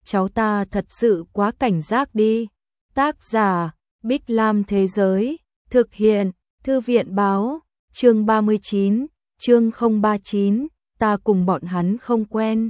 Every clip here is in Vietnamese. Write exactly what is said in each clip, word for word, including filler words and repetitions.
cháu ta thật sự quá cảnh giác đi. Tác giả, Bích Lam Thế Giới, thực hiện, Thư viện Báo, chương ba mươi chín, chương không ba chín, ta cùng bọn hắn không quen.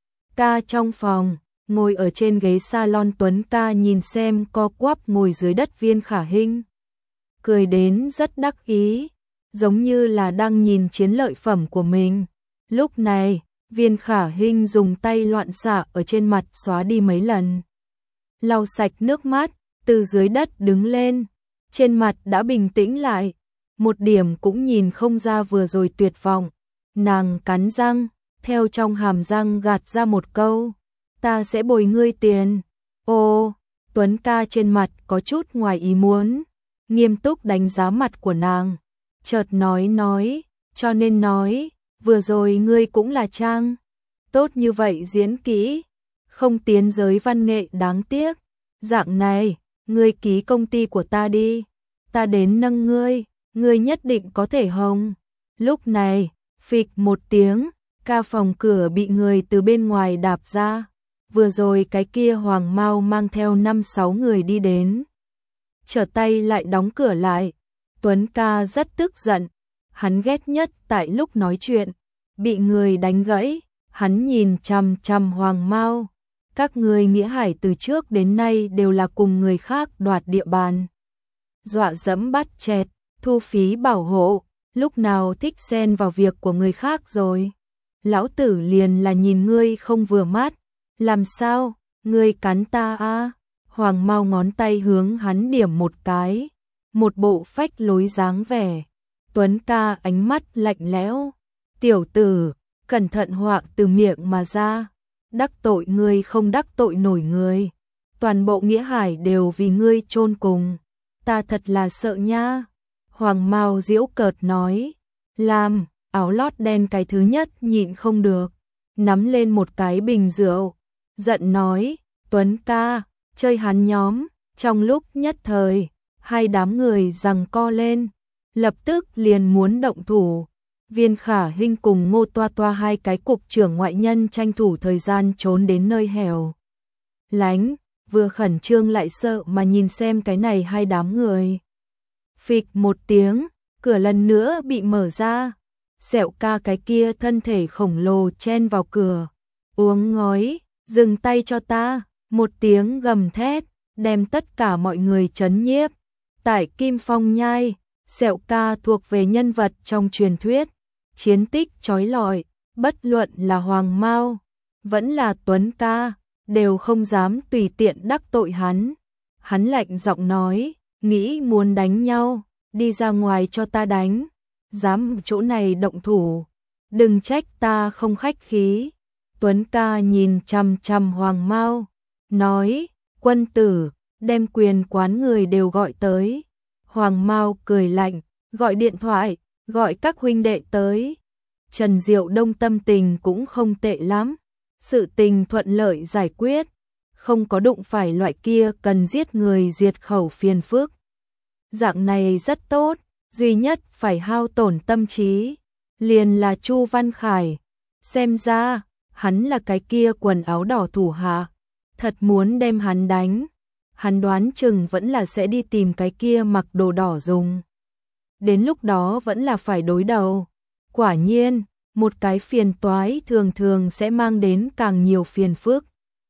Ca trong phòng, ngồi ở trên ghế salon Tuấn ca nhìn xem co quắp ngồi dưới đất Viên Khả Hinh. Cười đến rất đắc ý, giống như là đang nhìn chiến lợi phẩm của mình. Lúc này, Viên Khả Hinh dùng tay loạn xạ ở trên mặt xóa đi mấy lần. Lau sạch nước mắt, từ dưới đất đứng lên, trên mặt đã bình tĩnh lại, một điểm cũng nhìn không ra vừa rồi tuyệt vọng. Nàng cắn răng, theo trong hàm răng gạt ra một câu, ta sẽ bồi ngươi tiền. Ô, Tuấn ca trên mặt có chút ngoài ý muốn, nghiêm túc đánh giá mặt của nàng, chợt nói nói, cho nên nói, vừa rồi ngươi cũng là trang, tốt như vậy diễn kỹ, không tiến giới văn nghệ đáng tiếc, dạng này, ngươi ký công ty của ta đi, ta đến nâng ngươi, ngươi nhất định có thể hồng. Lúc này, phịch một tiếng, ca phòng cửa bị người từ bên ngoài đạp ra, vừa rồi cái kia Hoàng Mao mang theo năm sáu người đi đến. Trở tay lại đóng cửa lại, Tuấn ca rất tức giận, hắn ghét nhất tại lúc nói chuyện, bị người đánh gãy, hắn nhìn chằm chằm Hoàng Mao. Các người Nghĩa Hải từ trước đến nay đều là cùng người khác đoạt địa bàn. Dọa dẫm bắt chẹt, thu phí bảo hộ, lúc nào thích xen vào việc của người khác rồi. Lão tử liền là nhìn ngươi không vừa mắt, làm sao, ngươi cắn ta a? Hoàng Mao ngón tay hướng hắn điểm một cái, một bộ phách lối dáng vẻ. Tuấn ca ánh mắt lạnh lẽo, tiểu tử, cẩn thận họa từ miệng mà ra, đắc tội ngươi không đắc tội nổi người, toàn bộ Nghĩa Hải đều vì ngươi chôn cùng, ta thật là sợ nha. Hoàng Mao giễu cợt nói, làm, áo lót đen cái thứ nhất nhịn không được, nắm lên một cái bình rượu, giận nói, Tuấn ca, chơi hắn nhóm, trong lúc nhất thời, hai đám người giằng co lên, lập tức liền muốn động thủ. Viên Khả Hinh cùng Ngô Toa Toa hai cái cục trưởng ngoại nhân tranh thủ thời gian trốn đến nơi hẻo lánh, vừa khẩn trương lại sợ mà nhìn xem cái này hai đám người. Phịch một tiếng, cửa lần nữa bị mở ra, Sẹo ca cái kia thân thể khổng lồ chen vào cửa, uống ngói, dừng tay cho ta, một tiếng gầm thét, đem tất cả mọi người chấn nhiếp. Tại Kim Phong Nhai, Sẹo ca thuộc về nhân vật trong truyền thuyết, chiến tích chói lọi, bất luận là Hoàng Mao, vẫn là Tuấn ca, đều không dám tùy tiện đắc tội hắn. Hắn lạnh giọng nói, nghĩ muốn đánh nhau, đi ra ngoài cho ta đánh, dám chỗ này động thủ, đừng trách ta không khách khí. Tuấn ca nhìn chằm chằm Hoàng Mao, nói, quân tử, đem quyền quán người đều gọi tới. Hoàng Mao cười lạnh, gọi điện thoại, gọi các huynh đệ tới. Trần Diệu Đông tâm tình cũng không tệ lắm, sự tình thuận lợi giải quyết, không có đụng phải loại kia cần giết người diệt khẩu phiền phức. Dạng này rất tốt, duy nhất phải hao tổn tâm trí, liền là Chu Văn Khải. Xem ra, hắn là cái kia quần áo đỏ thủ hạ, thật muốn đem hắn đánh. Hắn đoán chừng vẫn là sẽ đi tìm cái kia mặc đồ đỏ dùng. Đến lúc đó vẫn là phải đối đầu. Quả nhiên, một cái phiền toái thường thường sẽ mang đến càng nhiều phiền phức.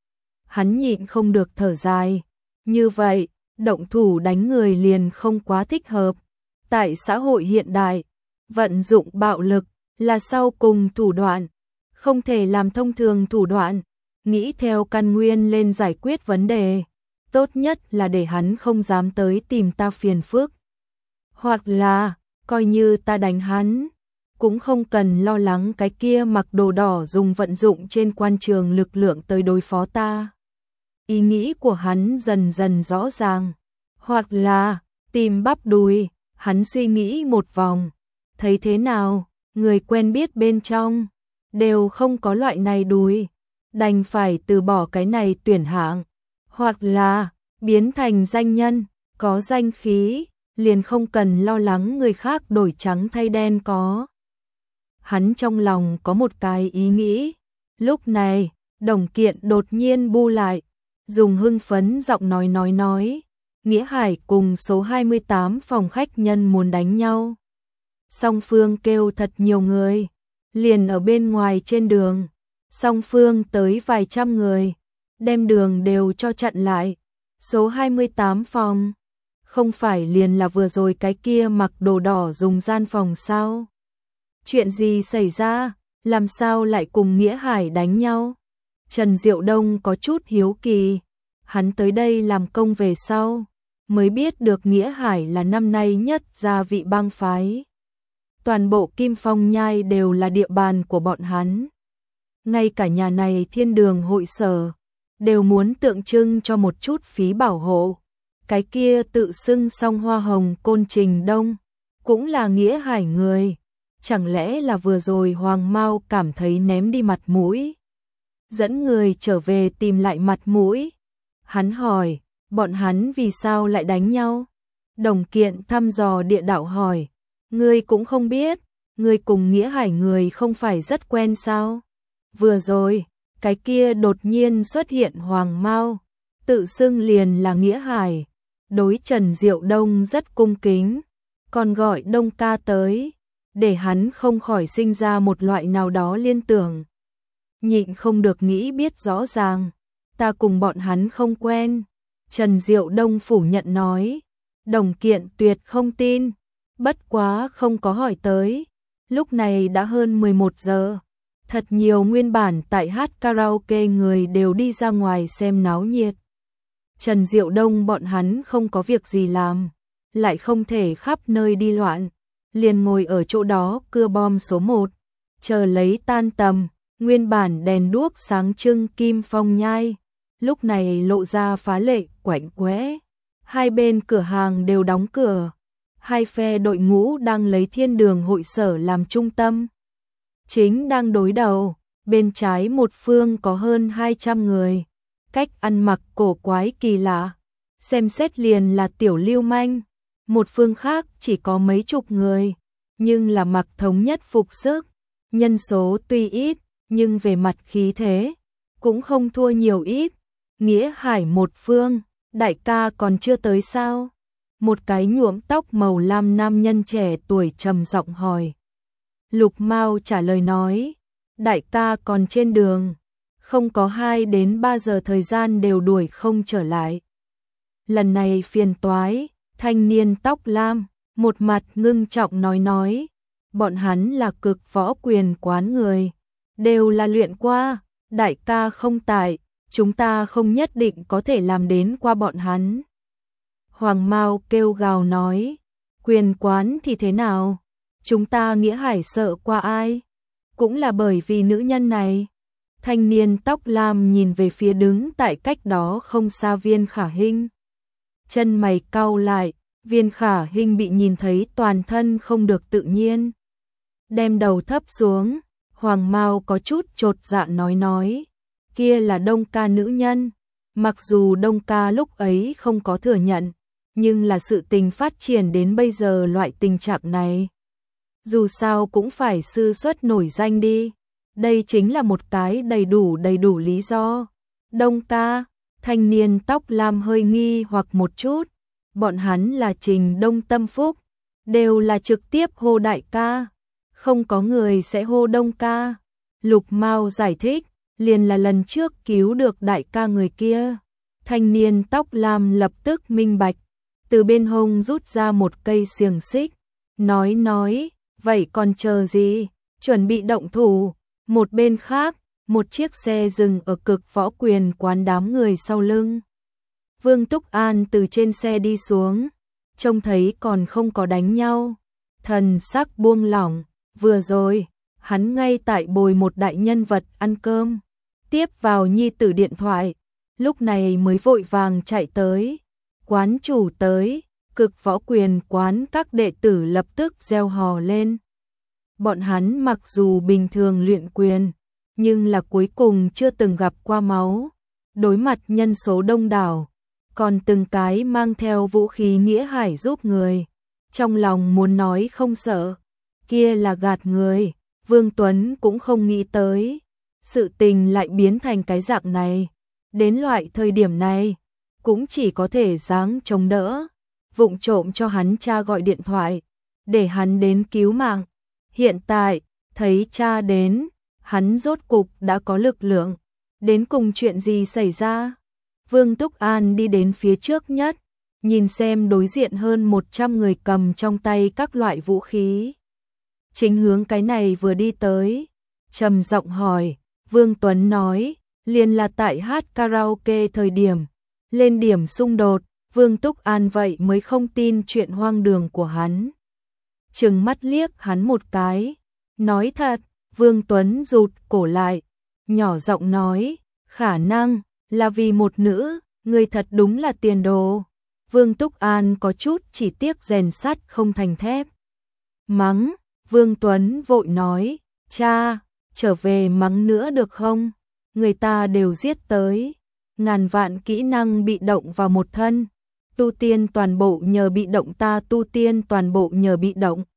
Hắn nhịn không được thở dài. Như vậy, động thủ đánh người liền không quá thích hợp. Tại xã hội hiện đại, vận dụng bạo lực là sau cùng thủ đoạn, không thể làm thông thường thủ đoạn. Nghĩ theo căn nguyên lên giải quyết vấn đề, tốt nhất là để hắn không dám tới tìm ta phiền phức. Hoặc là, coi như ta đánh hắn, cũng không cần lo lắng cái kia mặc đồ đỏ dùng vận dụng trên quan trường lực lượng tới đối phó ta. Ý nghĩ của hắn dần dần rõ ràng. Hoặc là, tìm bắp đùi, hắn suy nghĩ một vòng. Thấy thế nào, người quen biết bên trong, đều không có loại này đùi. Đành phải từ bỏ cái này tuyển hạng. Hoặc là, biến thành danh nhân, có danh khí, liền không cần lo lắng người khác đổi trắng thay đen có. Hắn trong lòng có một cái ý nghĩ, lúc này, Đồng Kiện đột nhiên bu lại, dùng hưng phấn giọng nói nói nói, Nghĩa Hải cùng số hai mươi tám phòng khách nhân muốn đánh nhau. Song phương kêu thật nhiều người, liền ở bên ngoài trên đường, song phương tới vài trăm người, đem đường đều cho chặn lại. Số hai mươi tám phòng, không phải liền là vừa rồi cái kia mặc đồ đỏ dùng gian phòng sao? Chuyện gì xảy ra, làm sao lại cùng Nghĩa Hải đánh nhau? Trần Diệu Đông có chút hiếu kỳ, hắn tới đây làm công về sau, mới biết được Nghĩa Hải là năm nay nhất gia vị bang phái. Toàn bộ Kim Phong Nhai đều là địa bàn của bọn hắn. Ngay cả nhà này Thiên Đường hội sở, đều muốn tượng trưng cho một chút phí bảo hộ. Cái kia tự xưng Song Hoa Hồng Côn Trình Đông, cũng là Nghĩa Hải người. Chẳng lẽ là vừa rồi Hoàng Mao cảm thấy ném đi mặt mũi, dẫn người trở về tìm lại mặt mũi? Hắn hỏi, bọn hắn vì sao lại đánh nhau? Đồng Kiện thăm dò địa đạo hỏi, ngươi cũng không biết, ngươi cùng Nghĩa Hải người không phải rất quen sao? Vừa rồi, cái kia đột nhiên xuất hiện Hoàng Mao, tự xưng liền là Nghĩa Hải, đối Trần Diệu Đông rất cung kính, còn gọi Đông ca tới, để hắn không khỏi sinh ra một loại nào đó liên tưởng. Nhịn không được nghĩ biết rõ ràng, ta cùng bọn hắn không quen. Trần Diệu Đông phủ nhận nói, Đồng Kiện tuyệt không tin, bất quá không có hỏi tới. Lúc này đã hơn mười một giờ, thật nhiều nguyên bản tại hát karaoke người đều đi ra ngoài xem náo nhiệt. Trần Diệu Đông bọn hắn không có việc gì làm, lại không thể khắp nơi đi loạn, liền ngồi ở chỗ đó cưa bom số một, chờ lấy tan tầm. Nguyên bản đèn đuốc sáng trưng Kim Phong Nhai, lúc này lộ ra phá lệ quạnh quẽ. Hai bên cửa hàng đều đóng cửa, hai phe đội ngũ đang lấy Thiên Đường hội sở làm trung tâm. Chính đang đối đầu, bên trái một phương có hơn hai trăm người, cách ăn mặc cổ quái kỳ lạ, xem xét liền là tiểu lưu manh. Một phương khác chỉ có mấy chục người, nhưng là mặc thống nhất phục sức, nhân số tuy ít, nhưng về mặt khí thế, cũng không thua nhiều ít. Nghĩa Hải một phương, đại ca còn chưa tới sao? Một cái nhuộm tóc màu lam nam nhân trẻ tuổi trầm giọng hỏi. Lục Mao trả lời nói, đại ca còn trên đường, không có hai đến ba giờ thời gian đều đuổi không trở lại. Lần này phiền toái, thanh niên tóc lam, một mặt ngưng trọng nói nói, bọn hắn là Cực Võ Quyền quán người, đều là luyện qua, đại ca không tại, chúng ta không nhất định có thể làm đến qua bọn hắn. Hoàng Mao kêu gào nói, quyền quán thì thế nào? Chúng ta Nghĩa Hải sợ qua ai? Cũng là bởi vì nữ nhân này. Thanh niên tóc lam nhìn về phía đứng tại cách đó không xa Viên Khả Hinh. Chân mày cau lại, Viên Khả Hinh bị nhìn thấy toàn thân không được tự nhiên. Đem đầu thấp xuống, Hoàng Mao có chút chột dạ nói nói, kia là Đông ca nữ nhân. Mặc dù Đông ca lúc ấy không có thừa nhận, nhưng là sự tình phát triển đến bây giờ loại tình trạng này. Dù sao cũng phải sư xuất nổi danh đi. Đây chính là một cái đầy đủ đầy đủ lý do. Đông ca, thanh niên tóc lam hơi nghi hoặc một chút. Bọn hắn là Trình Đông Tâm Phúc, đều là trực tiếp hô đại ca. Không có người sẽ hô Đông ca. Lục Mao giải thích, liền là lần trước cứu được đại ca người kia. Thanh niên tóc lam lập tức minh bạch, từ bên hông rút ra một cây xiềng xích, nói nói, vậy còn chờ gì, chuẩn bị động thủ. Một bên khác, một chiếc xe dừng ở Cực Võ Quyền quán đám người sau lưng. Vương Túc An từ trên xe đi xuống, trông thấy còn không có đánh nhau, thần sắc buông lỏng. Vừa rồi, hắn ngay tại bồi một đại nhân vật ăn cơm, tiếp vào nhi tử điện thoại, lúc này mới vội vàng chạy tới. Quán chủ tới, Cực Võ Quyền quán các đệ tử lập tức reo hò lên. Bọn hắn mặc dù bình thường luyện quyền, nhưng là cuối cùng chưa từng gặp qua máu. Đối mặt nhân số đông đảo, còn từng cái mang theo vũ khí Nghĩa Hải giúp người. Trong lòng muốn nói không sợ, kia là gạt người. Vương Tuấn cũng không nghĩ tới. sự tình lại biến thành cái dạng này. Đến loại thời điểm này, cũng chỉ có thể giáng chống đỡ, vụng trộm cho hắn cha gọi điện thoại, để hắn đến cứu mạng. Hiện tại, thấy cha đến, hắn rốt cục đã có lực lượng. Đến cùng chuyện gì xảy ra? Vương Túc An đi đến phía trước nhất, nhìn xem đối diện hơn một trăm người cầm trong tay các loại vũ khí. Chính hướng cái này vừa đi tới, trầm giọng hỏi, Vương Tuấn nói, liền là tại hát karaoke thời điểm, lên điểm xung đột, Vương Túc An vậy mới không tin chuyện hoang đường của hắn. Trừng mắt liếc hắn một cái, nói thật, Vương Tuấn rụt cổ lại, nhỏ giọng nói, khả năng là vì một nữ, người thật đúng là tiền đồ. Vương Túc An có chút chỉ tiếc rèn sắt không thành thép. Mắng, Vương Tuấn vội nói, cha, trở về mắng nữa được không? Người ta đều giết tới, ngàn vạn kỹ năng bị động vào một thân, tu tiên toàn bộ nhờ bị động, ta tu tiên toàn bộ nhờ bị động.